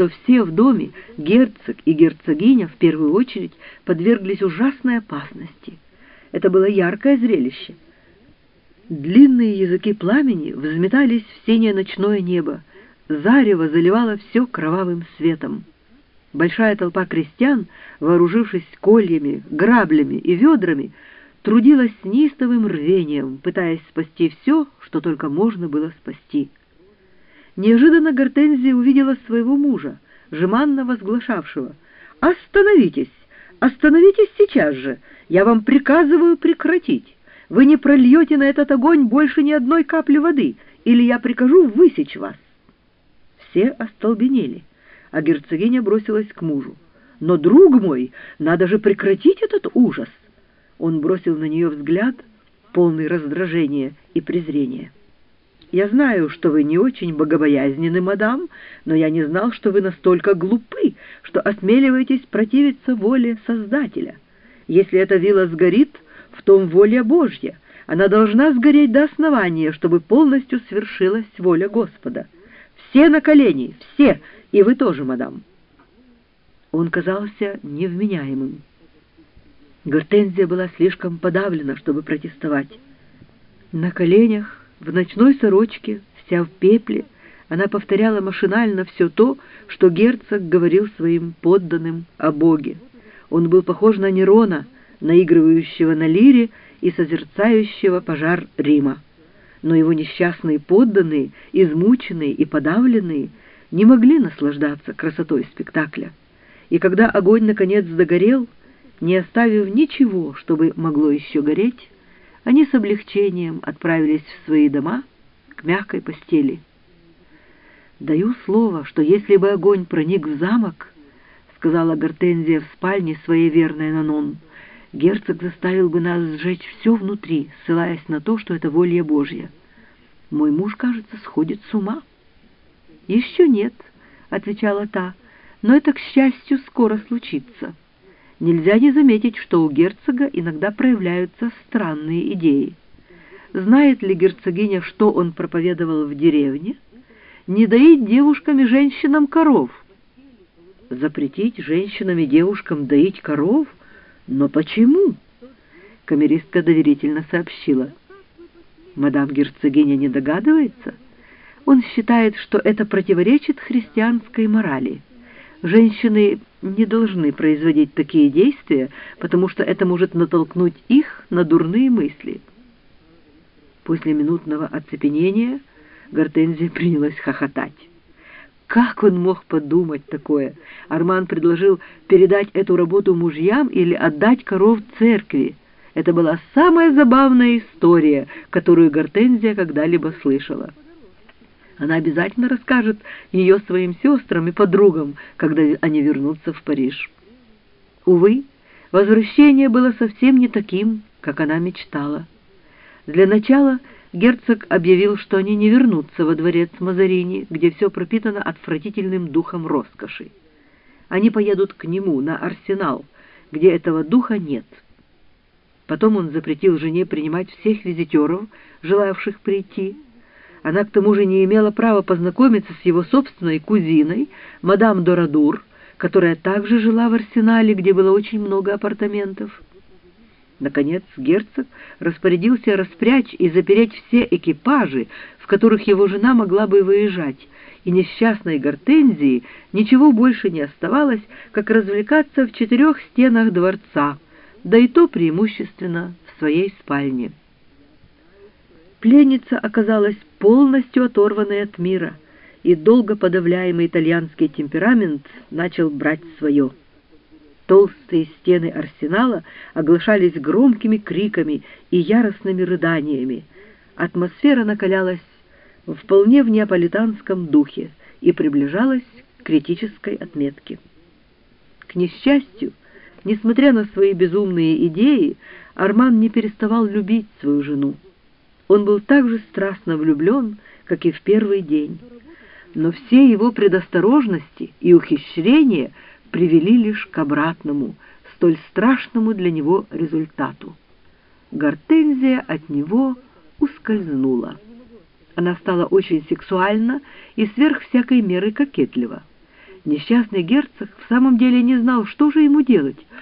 что все в доме, герцог и герцогиня в первую очередь, подверглись ужасной опасности. Это было яркое зрелище. Длинные языки пламени взметались в синее ночное небо, зарево заливало все кровавым светом. Большая толпа крестьян, вооружившись кольями, граблями и ведрами, трудилась с неистовым рвением, пытаясь спасти все, что только можно было спасти. Неожиданно Гортензия увидела своего мужа, жеманно возглашавшего: «Остановитесь! Остановитесь сейчас же! Я вам приказываю прекратить! Вы не прольете на этот огонь больше ни одной капли воды, или я прикажу высечь вас!» Все остолбенели, а герцогиня бросилась к мужу. «Но, друг мой, надо же прекратить этот ужас!» Он бросил на нее взгляд, полный раздражения и презрения. «Я знаю, что вы не очень богобоязненны, мадам, но я не знал, что вы настолько глупы, что осмеливаетесь противиться воле Создателя. Если эта вилла сгорит, в том воля Божья. Она должна сгореть до основания, чтобы полностью свершилась воля Господа. Все на колени, все, и вы тоже, мадам». Он казался невменяемым. Гортензия была слишком подавлена, чтобы протестовать. На коленях, в ночной сорочке, вся в пепле, она повторяла машинально все то, что герцог говорил своим подданным о Боге. Он был похож на Нерона, наигрывающего на лире и созерцающего пожар Рима. Но его несчастные подданные, измученные и подавленные, не могли наслаждаться красотой спектакля. И когда огонь наконец догорел, не оставив ничего, чтобы могло еще гореть, они с облегчением отправились в свои дома к мягкой постели. «Даю слово, что если бы огонь проник в замок, — сказала Гортензия в спальне своей верной Нанон, — герцог заставил бы нас сжечь все внутри, ссылаясь на то, что это воля Божья. Мой муж, кажется, сходит с ума». «Еще нет, — отвечала та, — но это, к счастью, скоро случится. Нельзя не заметить, что у герцога иногда проявляются странные идеи. Знает ли герцогиня, что он проповедовал в деревне? Не доить девушкам и женщинам коров». «Запретить женщинам и девушкам доить коров? Но почему?» Камеристка доверительно сообщила. «Мадам герцогиня не догадывается? Он считает, что это противоречит христианской морали. Женщины не должны производить такие действия, потому что это может натолкнуть их на дурные мысли». После минутного оцепенения Гортензия принялась хохотать. Как он мог подумать такое? Арман предложил передать эту работу мужьям или отдать коров церкви. Это была самая забавная история, которую Гортензия когда-либо слышала. Она обязательно расскажет ее своим сестрам и подругам, когда они вернутся в Париж. Увы, возвращение было совсем не таким, как она мечтала. Для начала герцог объявил, что они не вернутся во дворец Мазарини, где все пропитано отвратительным духом роскоши. Они поедут к нему, на Арсенал, где этого духа нет. Потом он запретил жене принимать всех визитеров, желавших прийти. Она к тому же не имела права познакомиться с его собственной кузиной, мадам Дорадур, которая также жила в Арсенале, где было очень много апартаментов. Наконец герцог распорядился распрячь и запереть все экипажи, в которых его жена могла бы выезжать, и несчастной Гортензии ничего больше не оставалось, как развлекаться в 4 стенах дворца, да и то преимущественно в своей спальне. Пленница оказалась полностью оторванной от мира, и долго подавляемый итальянский темперамент начал брать свое. Толстые стены арсенала оглашались громкими криками и яростными рыданиями. Атмосфера накалялась вполне в неаполитанском духе и приближалась к критической отметке. К несчастью, несмотря на свои безумные идеи, Арман не переставал любить свою жену. Он был так же страстно влюблен, как и в первый день. Но все его предосторожности и ухищрения привели лишь к обратному, столь страшному для него результату. Гортензия от него ускользнула. Она стала очень сексуальна и сверх всякой меры кокетлива. Несчастный герцог в самом деле не знал, что же ему делать.